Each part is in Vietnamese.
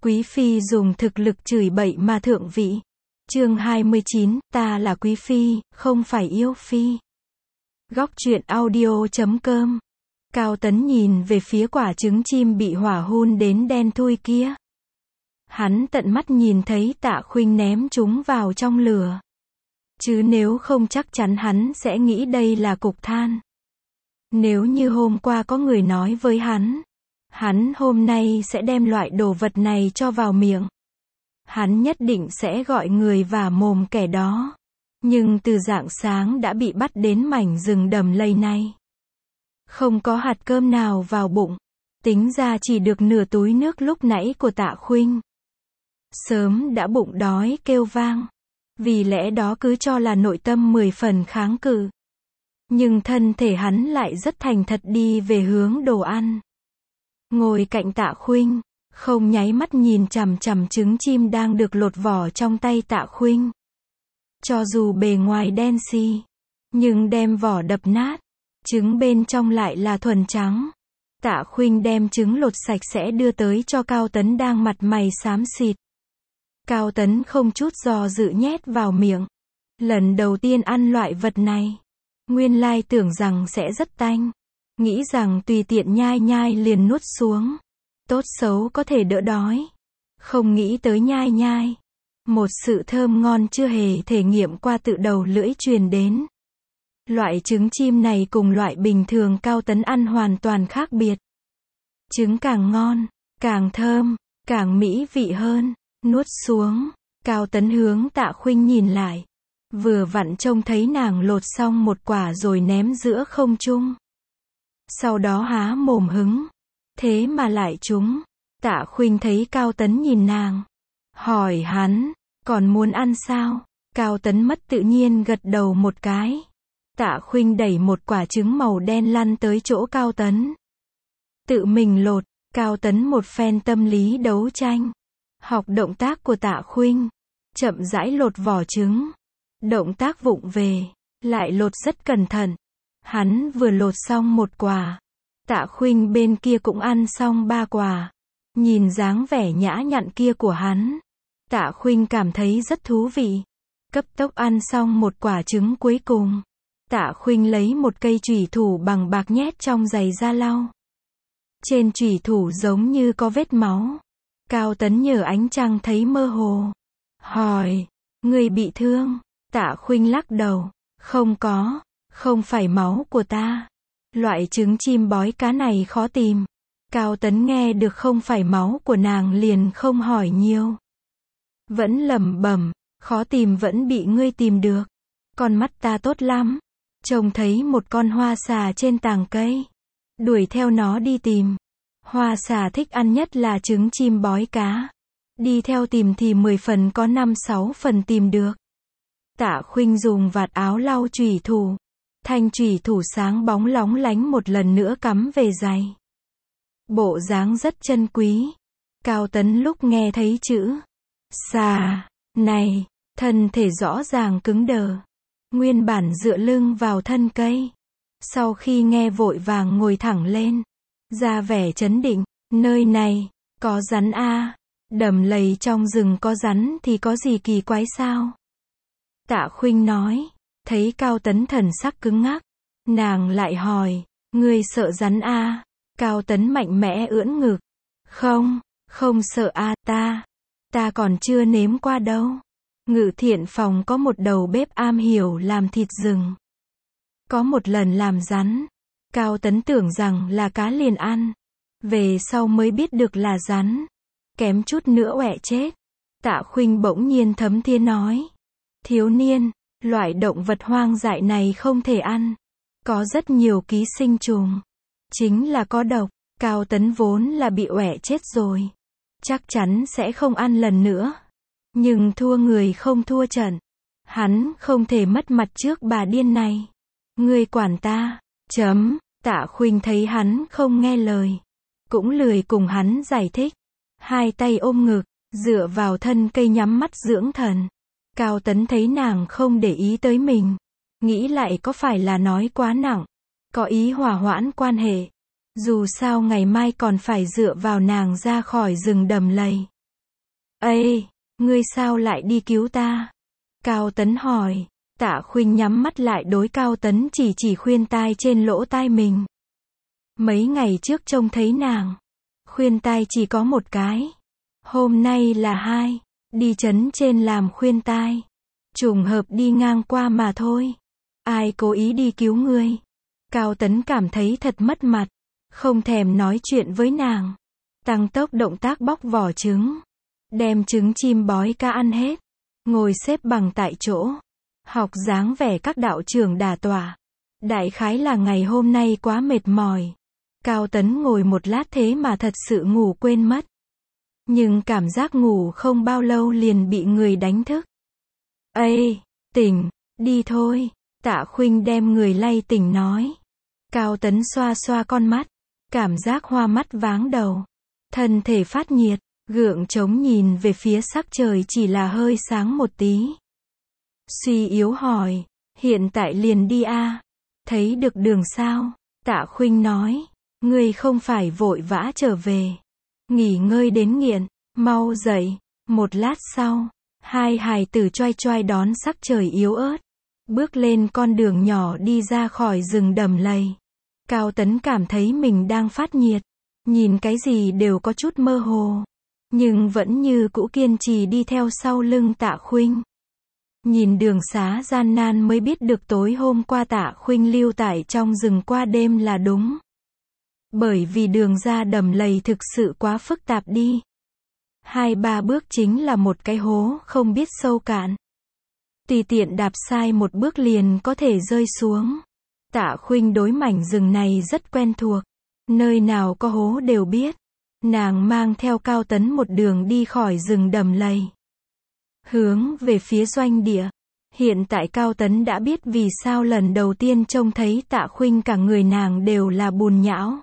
Quý phi dùng thực lực chửi bậy mà thượng vị. Chương 29, ta là quý phi, không phải yêu phi. Góc truyện audio.com. Cao Tấn nhìn về phía quả trứng chim bị hỏa hun đến đen thui kia. Hắn tận mắt nhìn thấy Tạ Khuynh ném chúng vào trong lửa. Chứ nếu không chắc chắn hắn sẽ nghĩ đây là cục than. Nếu như hôm qua có người nói với hắn hôm nay sẽ đem loại đồ vật này cho vào miệng. Hắn nhất định sẽ gọi người vả mồm kẻ đó. Nhưng từ rạng sáng đã bị bắt đến mảnh rừng đầm lầy này. Không có hạt cơm nào vào bụng. Tính ra chỉ được nửa túi nước lúc nãy của Tạ Khuynh. Sớm đã bụng đói kêu vang. Vì lẽ đó cứ cho là nội tâm 10 phần kháng cự. Nhưng thân thể hắn lại rất thành thật đi về hướng đồ ăn. Ngồi cạnh Tạ Khuynh, không nháy mắt nhìn chằm chằm trứng chim đang được lột vỏ trong tay Tạ Khuynh. Cho dù bề ngoài đen xì, nhưng đem vỏ đập nát, trứng bên trong lại là thuần trắng. Tạ Khuynh đem trứng lột sạch sẽ đưa tới cho Cao Tấn đang mặt mày xám xịt. Cao Tấn không chút do dự nhét vào miệng. Lần đầu tiên ăn loại vật này. Nguyên lai tưởng rằng sẽ rất tanh. Nghĩ rằng tùy tiện nhai nhai liền nuốt xuống. Tốt xấu có thể đỡ đói. Không nghĩ tới nhai nhai. Một sự thơm ngon chưa hề thể nghiệm qua tự đầu lưỡi truyền đến. Loại trứng chim này cùng loại bình thường Cao Tấn ăn hoàn toàn khác biệt. Trứng càng ngon, càng thơm, càng mỹ vị hơn. Nuốt xuống, Cao Tấn hướng Tạ Khuynh nhìn lại. Vừa vặn trông thấy nàng lột xong một quả rồi ném giữa không trung. Sau đó há mồm hứng. Thế mà lại trúng. Tạ Khuynh thấy Cao Tấn nhìn nàng. Hỏi hắn, còn muốn ăn sao? Cao Tấn mất tự nhiên gật đầu một cái. Tạ Khuynh đẩy một quả trứng màu đen lăn tới chỗ Cao Tấn. Tự mình lột, Cao Tấn một phen tâm lý đấu tranh. Học động tác của Tạ Khuynh. Chậm rãi lột vỏ trứng. Động tác vụng về. Lại lột rất cẩn thận. Hắn vừa lột xong một quả. Tạ Khuynh bên kia cũng ăn xong 3 quả. Nhìn dáng vẻ nhã nhặn kia của hắn. Tạ Khuynh cảm thấy rất thú vị. Cấp tốc ăn xong một quả trứng cuối cùng. Tạ Khuynh lấy một cây chủy thủ bằng bạc nhét trong giày ra lau. Trên chủy thủ giống như có vết máu. Cao Tấn nhờ ánh trăng thấy mơ hồ. Hỏi, người bị thương? Tạ Khuynh lắc đầu. Không có, không phải máu của ta. Loại trứng chim bói cá này khó tìm. Cao Tấn nghe được không phải máu của nàng liền không hỏi nhiều. Vẫn lẩm bẩm, khó tìm vẫn bị ngươi tìm được. Con mắt ta tốt lắm. Trông thấy một con hoa xà trên tàng cây. Đuổi theo nó đi tìm. Hoa xà thích ăn nhất là trứng chim bói cá. Đi theo tìm thì 10 phần có 5-6 phần tìm được. Tạ Khuynh dùng vạt áo lau chủy thủ. Thanh chủy thủ sáng bóng lóng lánh một lần nữa cắm về giày. Bộ dáng rất chân quý. Cao Tấn lúc nghe thấy chữ xà này, thân thể rõ ràng cứng đờ. Nguyên bản dựa lưng vào thân cây. Sau khi nghe vội vàng ngồi thẳng lên. Ra vẻ chấn định, nơi này, có rắn a. Đầm lầy trong rừng có rắn thì có gì kỳ quái sao? Tạ Khuynh nói, thấy Cao Tấn thần sắc cứng ngắc. Nàng lại hỏi, ngươi sợ rắn a? Cao Tấn mạnh mẽ ưỡn ngực. Không sợ a, ta còn chưa nếm qua đâu. Ngự thiện phòng có một đầu bếp am hiểu làm thịt rừng. Có một lần làm rắn. Cao Tấn tưởng rằng là cá liền ăn. Về sau mới biết được là rắn. Kém chút nữa ọe chết. Tạ Khuynh bỗng nhiên thấm thía nói. Thiếu niên, loại động vật hoang dại này không thể ăn. Có rất nhiều ký sinh trùng. Chính là có độc. Cao Tấn vốn là bị ọe chết rồi. Chắc chắn sẽ không ăn lần nữa. Nhưng thua người không thua trận. Hắn không thể mất mặt trước bà điên này. Ngươi quản ta. Tạ Khuynh thấy hắn không nghe lời. Cũng lười cùng hắn giải thích. Hai tay ôm ngực, dựa vào thân cây nhắm mắt dưỡng thần. Cao Tấn thấy nàng không để ý tới mình. Nghĩ lại có phải là nói quá nặng. Có ý hòa hoãn quan hệ. Dù sao ngày mai còn phải dựa vào nàng ra khỏi rừng đầm lầy. Ê, ngươi sao lại đi cứu ta? Cao Tấn hỏi. Tạ Khuynh nhắm mắt lại đối Cao Tấn chỉ khuyên tai trên lỗ tai mình. Mấy ngày trước trông thấy nàng. Khuyên tai chỉ có một cái. Hôm nay là hai. Đi trấn trên làm khuyên tai. Trùng hợp đi ngang qua mà thôi. Ai cố ý đi cứu ngươi? Cao Tấn cảm thấy thật mất mặt. Không thèm nói chuyện với nàng. Tăng tốc động tác bóc vỏ trứng. Đem trứng chim bói ca ăn hết. Ngồi xếp bằng tại chỗ. Học dáng vẻ các đạo trưởng đả tọa. Đại khái là ngày hôm nay quá mệt mỏi. Cao Tấn ngồi một lát thế mà thật sự ngủ quên mất. Nhưng cảm giác ngủ không bao lâu liền bị người đánh thức. Ê, tỉnh, đi thôi. Tạ Khuynh đem người lay tỉnh nói. Cao Tấn xoa xoa con mắt. Cảm giác hoa mắt váng đầu. Thân thể phát nhiệt, gượng chống nhìn về phía sắc trời chỉ là hơi sáng một tí. Suy yếu hỏi, hiện tại liền đi a? Thấy được đường sao? Tạ Khuynh nói, ngươi không phải vội vã trở về. Nghỉ ngơi đến nghiện, mau dậy. Một lát sau, hai hài tử choai choai đón sắc trời yếu ớt. Bước lên con đường nhỏ đi ra khỏi rừng đầm lầy. Cao Tấn cảm thấy mình đang phát nhiệt. Nhìn cái gì đều có chút mơ hồ. Nhưng vẫn như cũ kiên trì đi theo sau lưng Tạ Khuynh. Nhìn đường xá gian nan mới biết được tối hôm qua Tạ Khuynh lưu tại trong rừng qua đêm là đúng. Bởi vì đường ra đầm lầy thực sự quá phức tạp đi. 2-3 bước chính là một cái hố không biết sâu cạn. Tùy tiện đạp sai một bước liền có thể rơi xuống. Tạ Khuynh đối mảnh rừng này rất quen thuộc. Nơi nào có hố đều biết. Nàng mang theo Cao Tấn một đường đi khỏi rừng đầm lầy. Hướng về phía doanh địa. Hiện tại Cao Tấn đã biết vì sao lần đầu tiên trông thấy Tạ Khuynh cả người nàng đều là bùn nhão.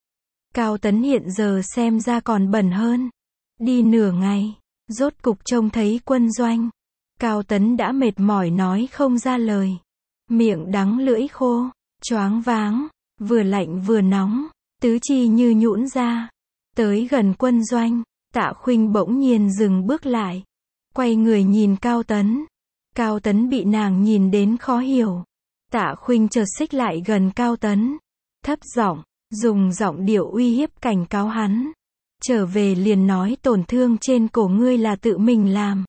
Cao Tấn hiện giờ xem ra còn bẩn hơn. Đi nửa ngày, rốt cục trông thấy quân doanh. Cao Tấn đã mệt mỏi nói không ra lời. Miệng đắng lưỡi khô, choáng váng, vừa lạnh vừa nóng, tứ chi như nhũn ra. Tới gần quân doanh, Tạ Khuynh bỗng nhiên dừng bước lại. Quay người nhìn Cao Tấn. Cao Tấn bị nàng nhìn đến khó hiểu. Tạ Khuynh chợt xích lại gần Cao Tấn. Thấp giọng, dùng giọng điệu uy hiếp cảnh cáo hắn. Trở về liền nói tổn thương trên cổ ngươi là tự mình làm.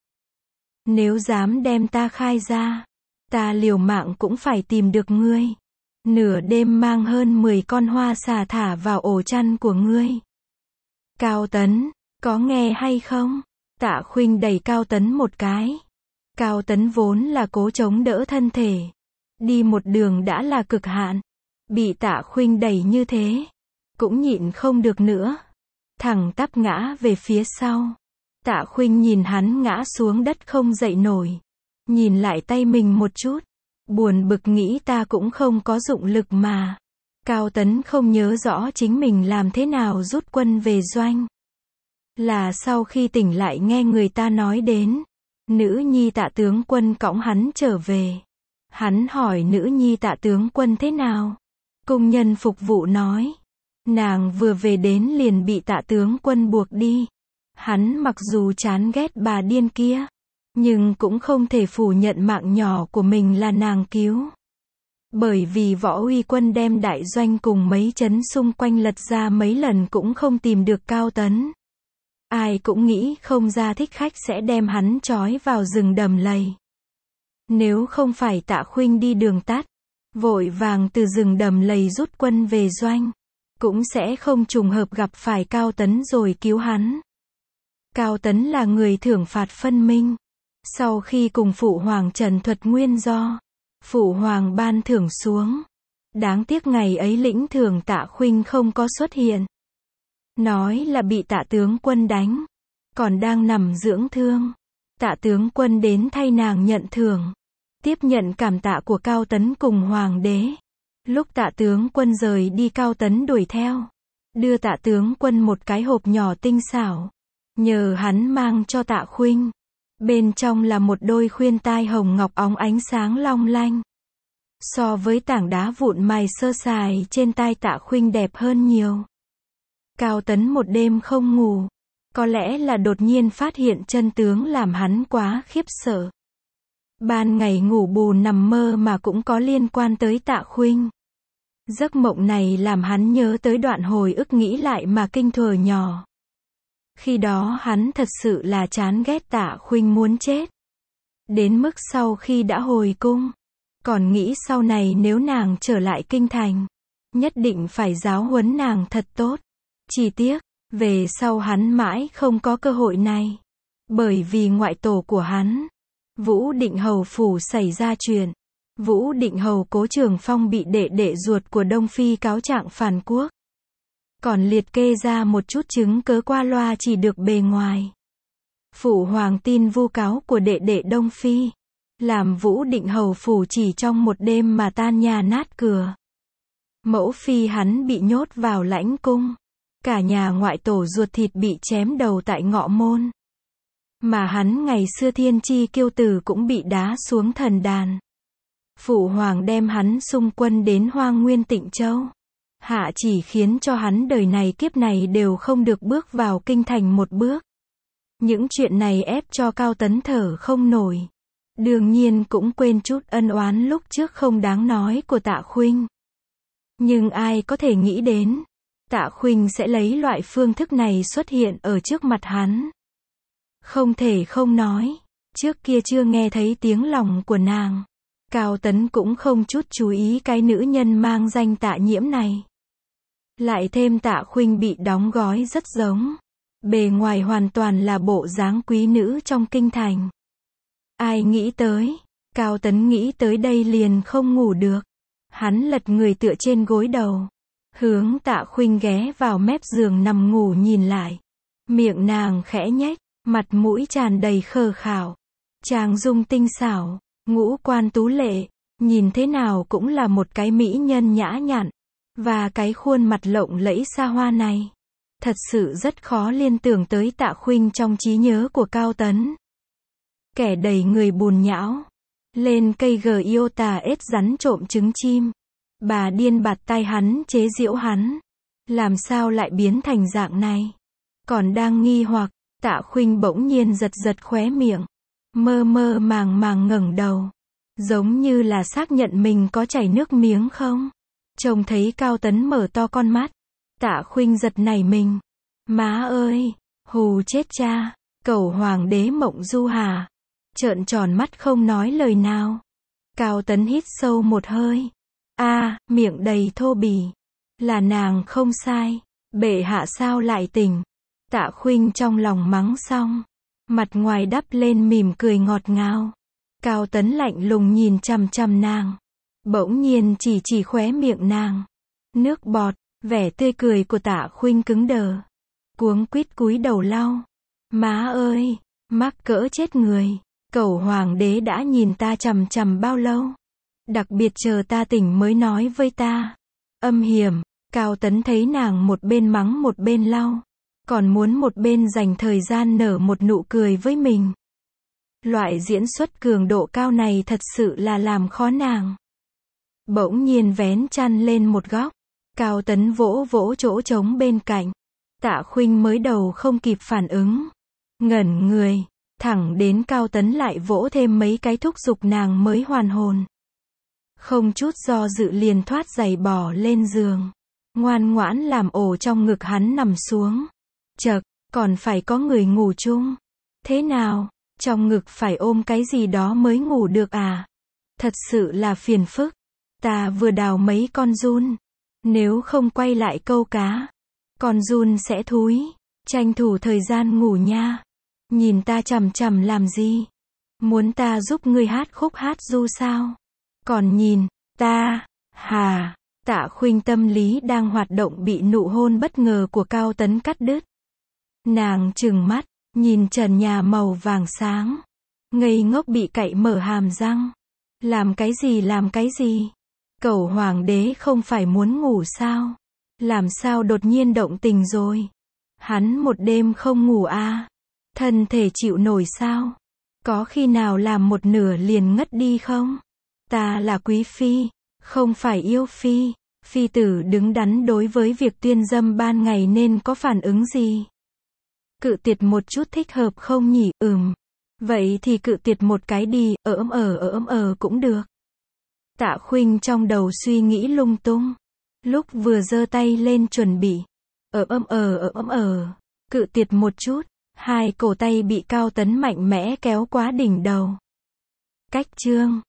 Nếu dám đem ta khai ra, ta liều mạng cũng phải tìm được ngươi. Nửa đêm mang hơn 10 con hoa xà thả vào ổ chăn của ngươi. Cao Tấn, có nghe hay không? Tạ Khuynh đẩy Cao Tấn một cái. Cao Tấn vốn là cố chống đỡ thân thể. Đi một đường đã là cực hạn. Bị Tạ Khuynh đẩy như thế, cũng nhịn không được nữa. Thẳng tắp ngã về phía sau. Tạ Khuynh nhìn hắn ngã xuống đất không dậy nổi. Nhìn lại tay mình một chút. Buồn bực nghĩ ta cũng không có dụng lực mà. Cao Tấn không nhớ rõ chính mình làm thế nào rút quân về doanh. Là sau khi tỉnh lại nghe người ta nói đến. Nữ nhi Tạ tướng quân cõng hắn trở về. Hắn hỏi nữ nhi Tạ tướng quân thế nào? Công nhân phục vụ nói. Nàng vừa về đến liền bị Tạ tướng quân buộc đi. Hắn mặc dù chán ghét bà điên kia, nhưng cũng không thể phủ nhận mạng nhỏ của mình là nàng cứu. Bởi vì Võ Uy Quân đem đại doanh cùng mấy trấn xung quanh lật ra mấy lần cũng không tìm được Cao Tấn. Ai cũng nghĩ không ra thích khách sẽ đem hắn trói vào rừng đầm lầy. Nếu không phải Tạ Khuynh đi đường tắt, vội vàng từ rừng đầm lầy rút quân về doanh, cũng sẽ không trùng hợp gặp phải Cao Tấn rồi cứu hắn. Cao Tấn là người thưởng phạt phân minh. Sau khi cùng Phụ Hoàng trần thuật nguyên do, Phụ Hoàng ban thưởng xuống. Đáng tiếc ngày ấy lĩnh thưởng Tạ Khuynh không có xuất hiện. Nói là bị Tạ tướng quân đánh, còn đang nằm dưỡng thương. Tạ tướng quân đến thay nàng nhận thưởng, tiếp nhận cảm tạ của Cao Tấn cùng Hoàng đế. Lúc Tạ tướng quân rời đi Cao Tấn đuổi theo, đưa Tạ tướng quân một cái hộp nhỏ tinh xảo, nhờ hắn mang cho Tạ Khuynh. Bên trong là một đôi khuyên tai hồng ngọc óng ánh sáng long lanh. So với tảng đá vụn mài sơ sài trên tai Tạ Khuynh đẹp hơn nhiều. Cao Tấn một đêm không ngủ, Có lẽ là đột nhiên phát hiện chân tướng làm hắn quá khiếp sợ. Ban ngày ngủ bù nằm mơ mà cũng có liên quan tới Tạ Khuynh. Giấc mộng này làm hắn nhớ tới đoạn hồi ức nghĩ lại mà kinh thuở nhỏ. Khi đó hắn thật sự là chán ghét Tạ Khuynh muốn chết. Đến mức sau khi đã hồi cung, còn nghĩ sau này nếu nàng trở lại kinh thành, nhất định phải giáo huấn nàng thật tốt. Chỉ tiếc, về sau hắn mãi không có cơ hội này. Bởi vì ngoại tổ của hắn, Vũ Định Hầu phủ xảy ra chuyện. Vũ Định Hầu Cố Trường Phong bị đệ đệ ruột của Đông Phi cáo trạng phản quốc. Còn liệt kê ra một chút chứng cớ qua loa chỉ được bề ngoài. Phụ hoàng tin vu cáo của đệ đệ Đông Phi, làm Vũ Định Hầu phủ chỉ trong một đêm mà tan nhà nát cửa. Mẫu phi hắn bị nhốt vào lãnh cung. Cả nhà ngoại tổ ruột thịt bị chém đầu tại Ngọ Môn. Mà hắn ngày xưa thiên chi kiêu tử cũng bị đá xuống thần đàn. Phụ hoàng đem hắn xung quân đến Hoang Nguyên Tịnh Châu. Hạ chỉ khiến cho hắn đời này kiếp này đều không được bước vào kinh thành một bước. Những chuyện này ép cho Cao Tấn thở không nổi. Đương nhiên cũng quên chút ân oán lúc trước không đáng nói của Tạ Khuynh. Nhưng ai có thể nghĩ đến, Tạ Khuynh sẽ lấy loại phương thức này xuất hiện ở trước mặt hắn. Không thể không nói, trước kia chưa nghe thấy tiếng lòng của nàng. Cao Tấn cũng không chút chú ý cái nữ nhân mang danh Tạ Nhiễm này. Lại thêm Tạ Khuynh bị đóng gói rất giống. Bề ngoài hoàn toàn là bộ dáng quý nữ trong kinh thành. Ai nghĩ tới, Cao Tấn nghĩ tới đây liền không ngủ được. Hắn lật người tựa trên gối đầu. Hướng Tạ Khuynh ghé vào mép giường nằm ngủ nhìn lại. Miệng nàng khẽ nhếch, mặt mũi tràn đầy khờ khảo. Trang dung tinh xảo, ngũ quan tú lệ, nhìn thế nào cũng là một cái mỹ nhân nhã nhặn. Và cái khuôn mặt lộng lẫy xa hoa này, thật sự rất khó liên tưởng tới Tạ Khuynh trong trí nhớ của Cao Tấn. Kẻ đầy người bùn nhão, lên cây Giota ếch rắn trộm trứng chim. Bà điên bạt tai hắn chế giễu hắn. Làm sao lại biến thành dạng này? Còn đang nghi hoặc, Tạ Khuynh bỗng nhiên giật giật khóe miệng. Mơ mơ màng màng ngẩng đầu. Giống như là xác nhận mình có chảy nước miếng không? Trông thấy Cao Tấn mở to con mắt. Tạ Khuynh giật nảy mình. Má ơi! Hù chết cha! Cẩu hoàng đế mộng du hà. Trợn tròn mắt không nói lời nào. Cao Tấn hít sâu một hơi. Miệng đầy thô bỉ. Là nàng không sai. Bệ hạ sao lại tỉnh? Tạ Khuynh trong lòng mắng xong. Mặt ngoài đắp lên mỉm cười ngọt ngào. Cao Tấn lạnh lùng nhìn chằm chằm nàng. Bỗng nhiên chỉ khóe miệng nàng. Nước bọt, vẻ tươi cười của Tạ Khuynh cứng đờ. Cuống quýt cúi đầu lau. Má ơi, mắc cỡ chết người. Cẩu hoàng đế đã nhìn ta chằm chằm bao lâu? Đặc biệt chờ ta tỉnh mới nói với ta. Âm hiểm, Cao Tấn thấy nàng một bên mắng một bên lau. Còn muốn một bên dành thời gian nở một nụ cười với mình. Loại diễn xuất cường độ cao này thật sự là làm khó nàng. Bỗng nhiên vén chăn lên một góc. Cao Tấn vỗ vỗ chỗ trống bên cạnh. Tạ Khuynh mới đầu không kịp phản ứng. Ngẩn người. Thẳng đến Cao Tấn lại vỗ thêm mấy cái thúc giục nàng mới hoàn hồn. Không chút do dự liền thoát giày bỏ lên giường. Ngoan ngoãn làm ổ trong ngực hắn nằm xuống. Chậc, còn phải có người ngủ chung. Thế nào, trong ngực phải ôm cái gì đó mới ngủ được à? Thật sự là phiền phức. Ta vừa đào mấy con giun. Nếu không quay lại câu cá, con giun sẽ thúi. Tranh thủ thời gian ngủ nha. Nhìn ta chằm chằm làm gì? Muốn ta giúp ngươi hát khúc hát ru sao? Còn nhìn, ta, hà. Tạ Khuynh tâm lý đang hoạt động bị nụ hôn bất ngờ của Cao Tấn cắt đứt. Nàng trừng mắt, nhìn trần nhà màu vàng sáng. Ngây ngốc bị cạy mở hàm răng. Làm cái gì? Cẩu hoàng đế không phải muốn ngủ sao? Làm sao đột nhiên động tình rồi? Hắn một đêm không ngủ à? Thân thể chịu nổi sao? Có khi nào làm một nửa liền ngất đi không? Ta là quý phi, không phải yêu phi. Phi tử đứng đắn đối với việc tuyên dâm ban ngày nên có phản ứng gì? Cự tuyệt một chút thích hợp không nhỉ? Vậy thì cự tuyệt một cái đi, cũng được. Tạ Khuynh trong đầu suy nghĩ lung tung. Lúc vừa giơ tay lên chuẩn bị. Cự tuyệt một chút. Hai cổ tay bị Cao Tấn mạnh mẽ kéo quá đỉnh đầu. Cách chương